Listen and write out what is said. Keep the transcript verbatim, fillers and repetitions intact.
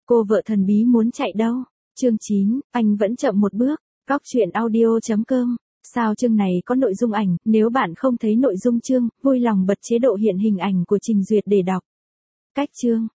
Cô vợ thần bí muốn chạy đâu? Chương chín, anh vẫn chậm một bước. Góc truyện audio chấm com. Sao chương này có nội dung ảnh, nếu bạn không thấy nội dung chương, vui lòng bật chế độ hiện hình ảnh của Trình Duyệt để đọc. Cách chương.